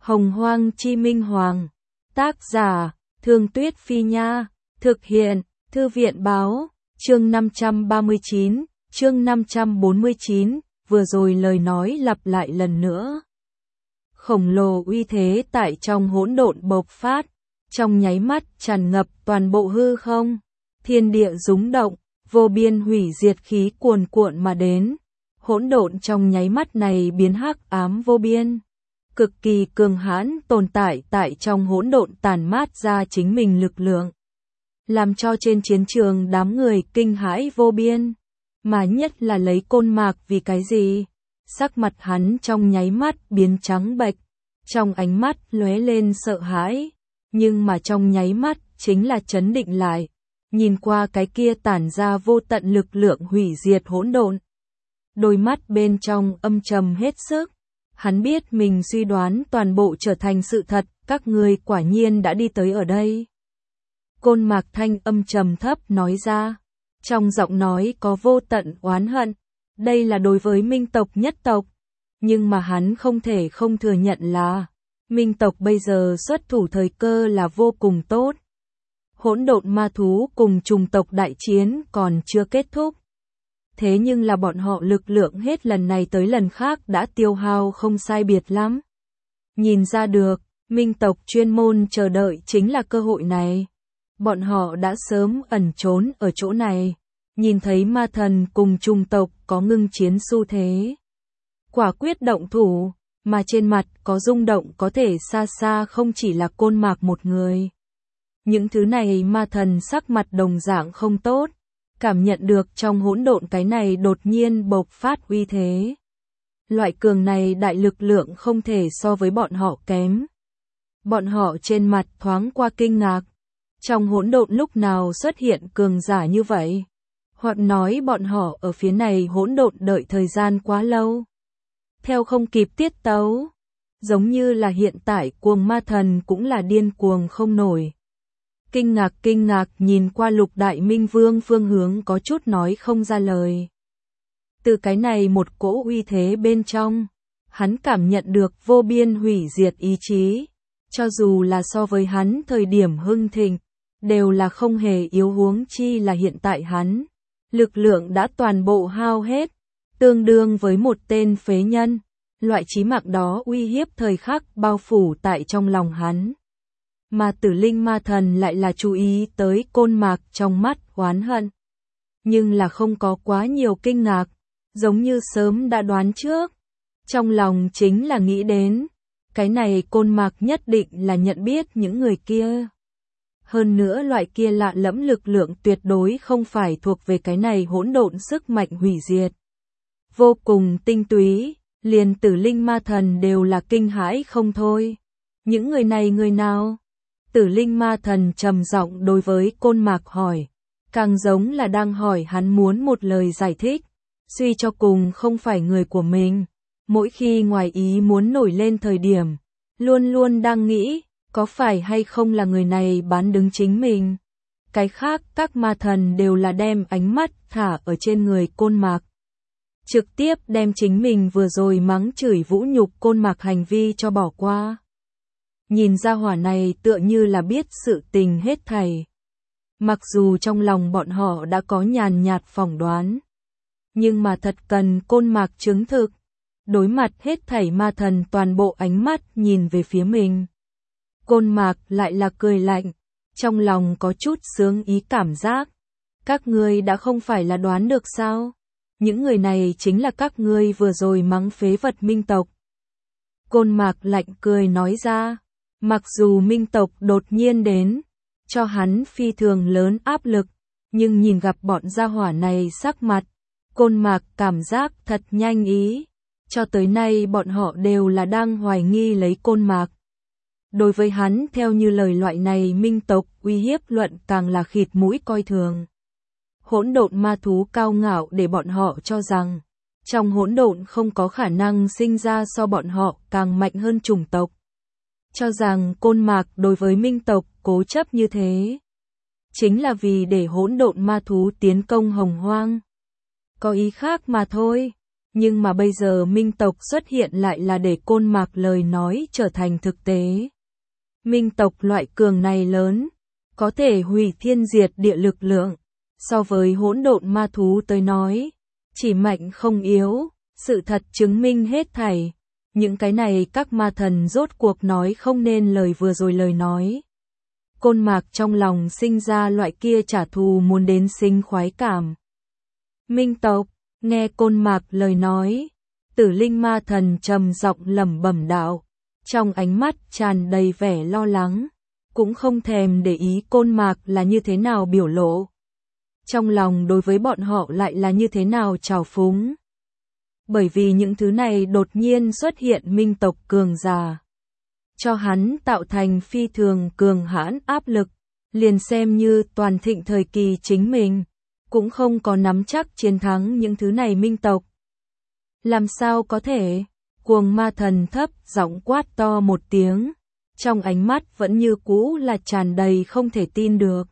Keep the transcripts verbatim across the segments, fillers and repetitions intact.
Hồng Hoang Chi Minh Hoàng. Tác giả, Thương Tuyết Phi Nha. Thực hiện, Thư viện Báo. Chương năm trăm ba mươi chín, chương năm trăm bốn mươi chín, vừa rồi lời nói lặp lại lần nữa. Khổng lồ uy thế tại trong hỗn độn bộc phát, trong nháy mắt tràn ngập toàn bộ hư không, thiên địa rúng động, vô biên hủy diệt khí cuồn cuộn mà đến. Hỗn độn trong nháy mắt này biến hắc ám vô biên, cực kỳ cường hãn tồn tại tại trong hỗn độn tàn mát ra chính mình lực lượng, làm cho trên chiến trường đám người kinh hãi vô biên, mà nhất là lấy Côn Mạc. Vì cái gì? Sắc mặt hắn trong nháy mắt biến trắng bệch, trong ánh mắt lóe lên sợ hãi, nhưng mà trong nháy mắt chính là chấn định lại, nhìn qua cái kia tản ra vô tận lực lượng hủy diệt hỗn độn. Đôi mắt bên trong âm trầm hết sức, hắn biết mình suy đoán toàn bộ trở thành sự thật, các ngươi quả nhiên đã đi tới ở đây. Côn Mạc thanh âm trầm thấp nói ra, trong giọng nói có vô tận oán hận, đây là đối với Minh tộc nhất tộc, nhưng mà hắn không thể không thừa nhận là Minh tộc bây giờ xuất thủ thời cơ là vô cùng tốt. Hỗn độn ma thú cùng trùng tộc đại chiến còn chưa kết thúc. Thế nhưng là bọn họ lực lượng hết lần này tới lần khác đã tiêu hao không sai biệt lắm. Nhìn ra được, Minh tộc chuyên môn chờ đợi chính là cơ hội này. Bọn họ đã sớm ẩn trốn ở chỗ này, nhìn thấy ma thần cùng trùng tộc có ngưng chiến xu thế, quả quyết động thủ, mà trên mặt có rung động có thể xa xa không chỉ là Côn Mạc một người. Những thứ này ma thần sắc mặt đồng dạng không tốt, cảm nhận được trong hỗn độn cái này đột nhiên bộc phát uy thế. Loại cường này đại lực lượng không thể so với bọn họ kém. Bọn họ trên mặt thoáng qua kinh ngạc, trong hỗn độn lúc nào xuất hiện cường giả như vậy? Hoặc nói bọn họ ở phía này hỗn độn đợi thời gian quá lâu, theo không kịp tiết tấu, giống như là hiện tại cuồng ma thần cũng là điên cuồng không nổi. Kinh ngạc kinh ngạc nhìn qua Lục Đại Minh Vương phương hướng có chút nói không ra lời. Từ cái này một cỗ uy thế bên trong, hắn cảm nhận được vô biên hủy diệt ý chí, cho dù là so với hắn thời điểm hưng thịnh, đều là không hề yếu, huống chi là hiện tại hắn. Lực lượng đã toàn bộ hao hết, tương đương với một tên phế nhân, loại chí mạng đó uy hiếp thời khắc bao phủ tại trong lòng hắn. Mà Tử Linh ma thần lại là chú ý tới Côn Mạc, trong mắt oán hận, nhưng là không có quá nhiều kinh ngạc, giống như sớm đã đoán trước. Trong lòng chính là nghĩ đến, cái này Côn Mạc nhất định là nhận biết những người kia. Hơn nữa loại kia lạ lẫm lực lượng tuyệt đối không phải thuộc về cái này hỗn độn sức mạnh hủy diệt. Vô cùng tinh túy, liền Tử Linh ma thần đều là kinh hãi không thôi. Những người này người nào? Tử Linh ma thần trầm giọng đối với Côn Mạc hỏi, càng giống là đang hỏi hắn muốn một lời giải thích. Suy cho cùng không phải người của mình, mỗi khi ngoài ý muốn nổi lên thời điểm, luôn luôn đang nghĩ, có phải hay không là người này bán đứng chính mình. Cái khác các ma thần đều là đem ánh mắt thả ở trên người Côn Mạc, trực tiếp đem chính mình vừa rồi mắng chửi vũ nhục Côn Mạc hành vi cho bỏ qua. Nhìn ra hỏa này tựa như là biết sự tình hết thảy. Mặc dù trong lòng bọn họ đã có nhàn nhạt phỏng đoán, nhưng mà thật cần Côn Mạc chứng thực. Đối mặt hết thảy ma thần toàn bộ ánh mắt nhìn về phía mình, Côn Mạc lại là cười lạnh, trong lòng có chút sướng ý cảm giác. Các ngươi đã không phải là đoán được sao? Những người này chính là các ngươi vừa rồi mắng phế vật Minh tộc. Côn Mạc lạnh cười nói ra, mặc dù Minh tộc đột nhiên đến, cho hắn phi thường lớn áp lực, nhưng nhìn gặp bọn gia hỏa này sắc mặt, Côn Mạc cảm giác thật nhanh ý. Cho tới nay bọn họ đều là đang hoài nghi lấy Côn Mạc. Đối với hắn theo như lời loại này Minh tộc uy hiếp luận càng là khịt mũi coi thường. Hỗn độn ma thú cao ngạo để bọn họ cho rằng, trong hỗn độn không có khả năng sinh ra so bọn họ càng mạnh hơn chủng tộc. Cho rằng Côn Mạc đối với Minh tộc cố chấp như thế, chính là vì để hỗn độn ma thú tiến công Hồng Hoang. Có ý khác mà thôi. Nhưng mà bây giờ minh tộc xuất hiện lại là để Côn Mạc lời nói trở thành thực tế. Minh tộc loại cường này lớn, có thể hủy thiên diệt địa lực lượng, so với hỗn độn ma thú tới nói, chỉ mạnh không yếu, sự thật chứng minh hết thảy. Những cái này các ma thần rốt cuộc nói không nên lời vừa rồi lời nói. Côn Mạc trong lòng sinh ra loại kia trả thù muốn đến sinh khoái cảm. Minh tộc, nghe Côn Mạc lời nói, Tử Linh ma thần trầm giọng lẩm bẩm đạo, trong ánh mắt tràn đầy vẻ lo lắng, cũng không thèm để ý Côn Mạc là như thế nào biểu lộ. Trong lòng đối với bọn họ lại là như thế nào trào phúng. Bởi vì những thứ này đột nhiên xuất hiện minh tộc cường giả, cho hắn tạo thành phi thường cường hãn áp lực, liền xem như toàn thịnh thời kỳ chính mình, cũng không có nắm chắc chiến thắng những thứ này minh tộc. Làm sao có thể? Cuồng ma thần thấp giọng quát to một tiếng, trong ánh mắt vẫn như cũ là tràn đầy không thể tin được.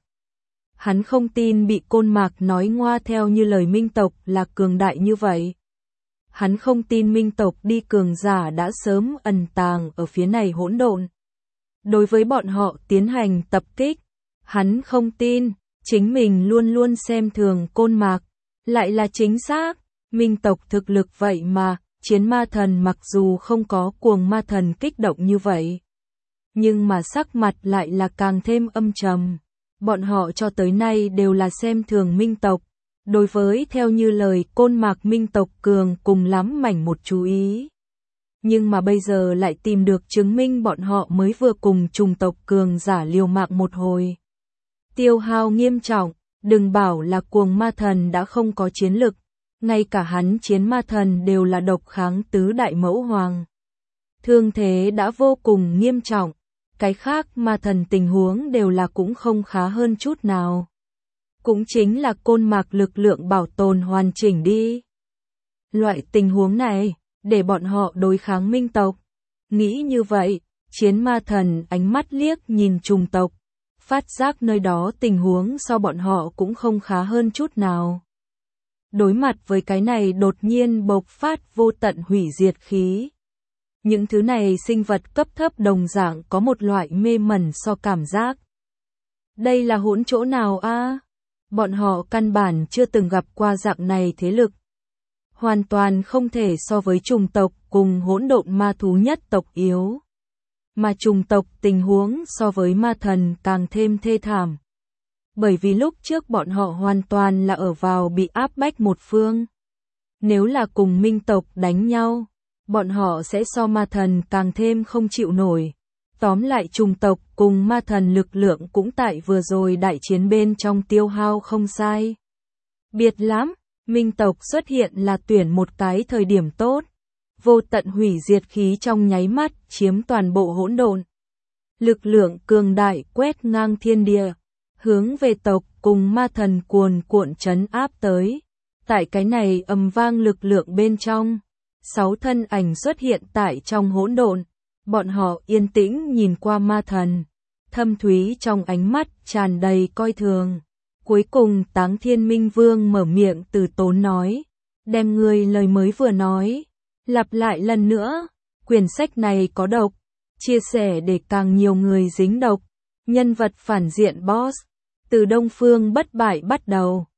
Hắn không tin bị Côn Mạc nói ngoa theo như lời minh tộc là cường đại như vậy. Hắn không tin minh tộc đi cường giả đã sớm ẩn tàng ở phía này hỗn độn. Đối với bọn họ tiến hành tập kích, hắn không tin, chính mình luôn luôn xem thường Côn Mạc, lại là chính xác, minh tộc thực lực vậy mà, chiến ma thần mặc dù không có cuồng ma thần kích động như vậy, nhưng mà sắc mặt lại là càng thêm âm trầm. Bọn họ cho tới nay đều là xem thường minh tộc, đối với theo như lời Côn Mạc minh tộc cường cùng lắm mảnh một chú ý. Nhưng mà bây giờ lại tìm được chứng minh bọn họ mới vừa cùng trùng tộc cường giả liều mạng một hồi. Tiêu hao nghiêm trọng, đừng bảo là cuồng ma thần đã không có chiến lực, ngay cả hắn chiến ma thần đều là độc kháng tứ đại mẫu hoàng. Thương thế đã vô cùng nghiêm trọng, cái khác ma thần tình huống đều là cũng không khá hơn chút nào. Cũng chính là Côn Mạc lực lượng bảo tồn hoàn chỉnh đi. Loại tình huống này, để bọn họ đối kháng minh tộc. Nghĩ như vậy, chiến ma thần ánh mắt liếc nhìn trùng tộc, phát giác nơi đó tình huống so bọn họ cũng không khá hơn chút nào. Đối mặt với cái này đột nhiên bộc phát vô tận hủy diệt khí. Những thứ này sinh vật cấp thấp đồng dạng có một loại mê mẩn so cảm giác. Đây là hỗn chỗ nào a? À? Bọn họ căn bản chưa từng gặp qua dạng này thế lực. Hoàn toàn không thể so với trùng tộc cùng hỗn độn ma thú nhất tộc yếu. Mà trùng tộc tình huống so với ma thần càng thêm thê thảm. Bởi vì lúc trước bọn họ hoàn toàn là ở vào bị áp bách một phương. Nếu là cùng minh tộc đánh nhau, bọn họ sẽ so ma thần càng thêm không chịu nổi. Tóm lại trùng tộc cùng ma thần lực lượng cũng tại vừa rồi đại chiến bên trong tiêu hao không sai. Biệt lắm, minh tộc xuất hiện là tuyển một cái thời điểm tốt. Vô tận hủy diệt khí trong nháy mắt chiếm toàn bộ hỗn độn. Lực lượng cường đại quét ngang thiên địa, hướng về tộc cùng ma thần cuồn cuộn trấn áp tới. Tại cái này ầm vang lực lượng bên trong, sáu thân ảnh xuất hiện tại trong hỗn độn. Bọn họ yên tĩnh nhìn qua ma thần, thâm thúy trong ánh mắt tràn đầy coi thường. Cuối cùng Táng Thiên Minh Vương mở miệng từ tốn nói, đem người lời mới vừa nói, lặp lại lần nữa, quyển sách này có độc, chia sẻ để càng nhiều người dính độc, nhân vật phản diện boss, từ Đông Phương bất bại bắt đầu.